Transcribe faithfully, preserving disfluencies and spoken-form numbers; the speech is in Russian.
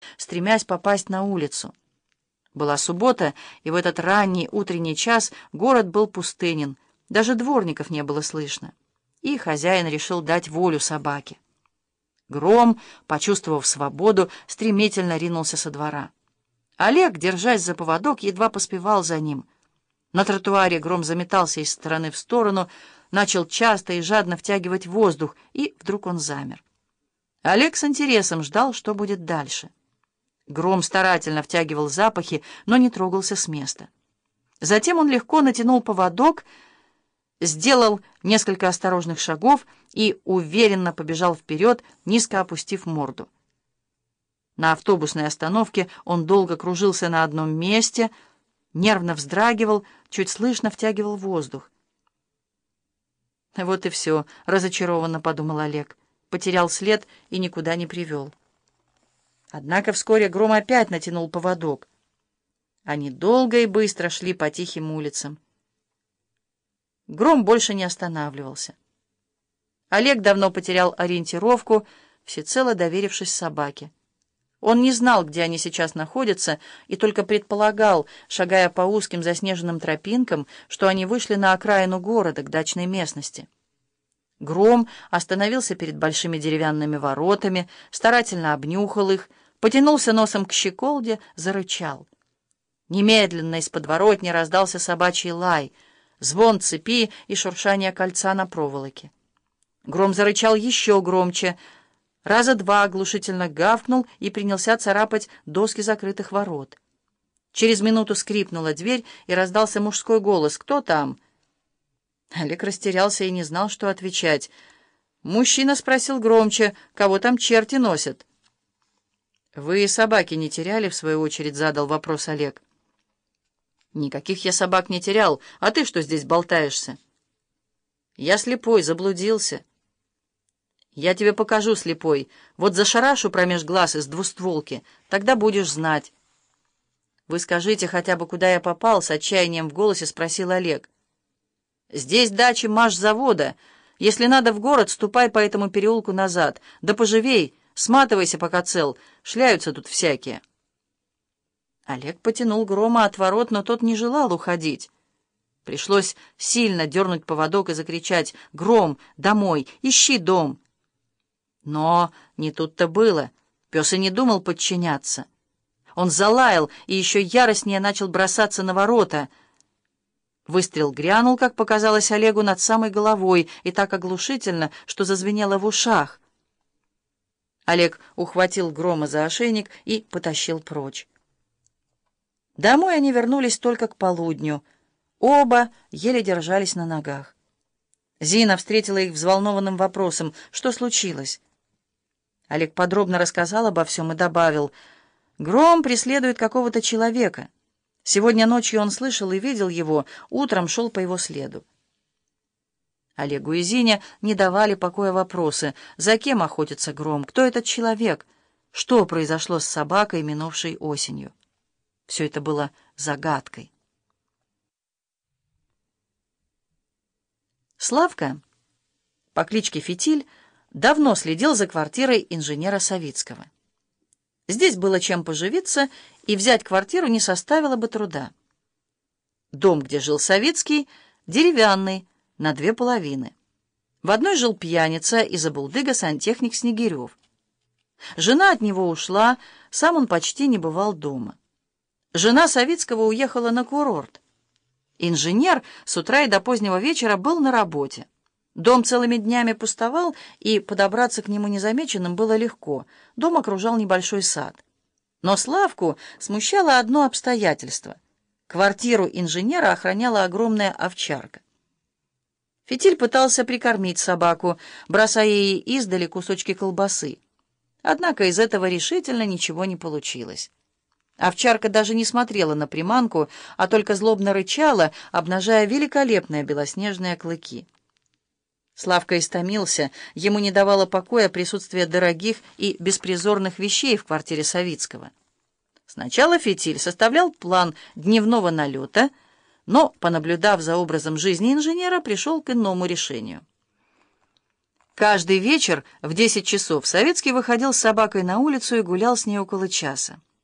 стремясь попасть на улицу. Была суббота, и в этот ранний утренний час город был пустынен, даже дворников не было слышно, и хозяин решил дать волю собаке. Гром, почувствовав свободу, стремительно ринулся со двора. Олег, держась за поводок, едва поспевал за ним. На тротуаре Гром заметался из стороны в сторону, начал часто и жадно втягивать воздух, и вдруг он замер. Олег с интересом ждал, что будет дальше. Гром старательно втягивал запахи, но не трогался с места. Затем он легко натянул поводок, сделал несколько осторожных шагов и уверенно побежал вперед, низко опустив морду. На автобусной остановке он долго кружился на одном месте, нервно вздрагивал, чуть слышно втягивал воздух. «Вот и все», — разочарованно подумал Олег. Потерял след и никуда не привел. Однако вскоре Гром опять натянул поводок. Они долго и быстро шли по тихим улицам. Гром больше не останавливался. Олег давно потерял ориентировку, всецело доверившись собаке. Он не знал, где они сейчас находятся, и только предполагал, шагая по узким заснеженным тропинкам, что они вышли на окраину города, к дачной местности. Гром остановился перед большими деревянными воротами, старательно обнюхал их, потянулся носом к щеколде, зарычал. Немедленно из подворотни раздался собачий лай, звон цепи и шуршание кольца на проволоке. Гром зарычал еще громче, раза два оглушительно гавкнул и принялся царапать доски закрытых ворот. Через минуту скрипнула дверь, и раздался мужской голос: «Кто там?» Олег растерялся и не знал, что отвечать. Мужчина спросил громче: «Кого там черти носят?» «Вы собаки не теряли?» — в свою очередь задал вопрос Олег. «Никаких я собак не терял. А ты что здесь болтаешься?» «Я слепой, заблудился». «Я тебе покажу, слепой. Вот зашарашу промеж глаз из двустволки, тогда будешь знать». «Вы скажите хотя бы, куда я попал?» — с отчаянием в голосе спросил Олег. «Здесь дача машзавода. Если надо в город, ступай по этому переулку назад. Да поживей, сматывайся, пока цел. Шляются тут всякие». Олег потянул Грома от ворот, но тот не желал уходить. Пришлось сильно дернуть поводок и закричать: «Гром, домой! Ищи дом!» Но не тут-то было. Пес и не думал подчиняться. Он залаял и еще яростнее начал бросаться на ворота. Выстрел грянул, как показалось Олегу, над самой головой, и так оглушительно, что зазвенело в ушах. Олег ухватил Грома за ошейник и потащил прочь. Домой они вернулись только к полудню. Оба еле держались на ногах. Зина встретила их взволнованным вопросом: «Что случилось?» Олег подробно рассказал обо всем и добавил: «Гром преследует какого-то человека. Сегодня ночью он слышал и видел его, утром шел по его следу». Олегу и Зине не давали покоя вопросы: за кем охотится Гром, кто этот человек, что произошло с собакой минувшей осенью. Все это было загадкой. Славка по кличке Фитиль давно следил за квартирой инженера Савицкого. Здесь было чем поживиться, и взять квартиру не составило бы труда. Дом, где жил Савицкий, деревянный, на две половины. В одной жил пьяница и забулдыга сантехник Снегирев. Жена от него ушла, сам он почти не бывал дома. Жена Савицкого уехала на курорт. Инженер с утра и до позднего вечера был на работе. Дом целыми днями пустовал, и подобраться к нему незамеченным было легко. Дом окружал небольшой сад. Но Славку смущало одно обстоятельство. Квартиру инженера охраняла огромная овчарка. Фитиль пытался прикормить собаку, бросая ей издали кусочки колбасы. Однако из этого решительно ничего не получилось. Овчарка даже не смотрела на приманку, а только злобно рычала, обнажая великолепные белоснежные клыки. Славка истомился, ему не давало покоя присутствие дорогих и беспризорных вещей в квартире Савицкого. Сначала Фитиль составлял план дневного налета, но, понаблюдав за образом жизни инженера, пришел к иному решению. Каждый вечер в десять часов Савицкий выходил с собакой на улицу и гулял с ней около часа.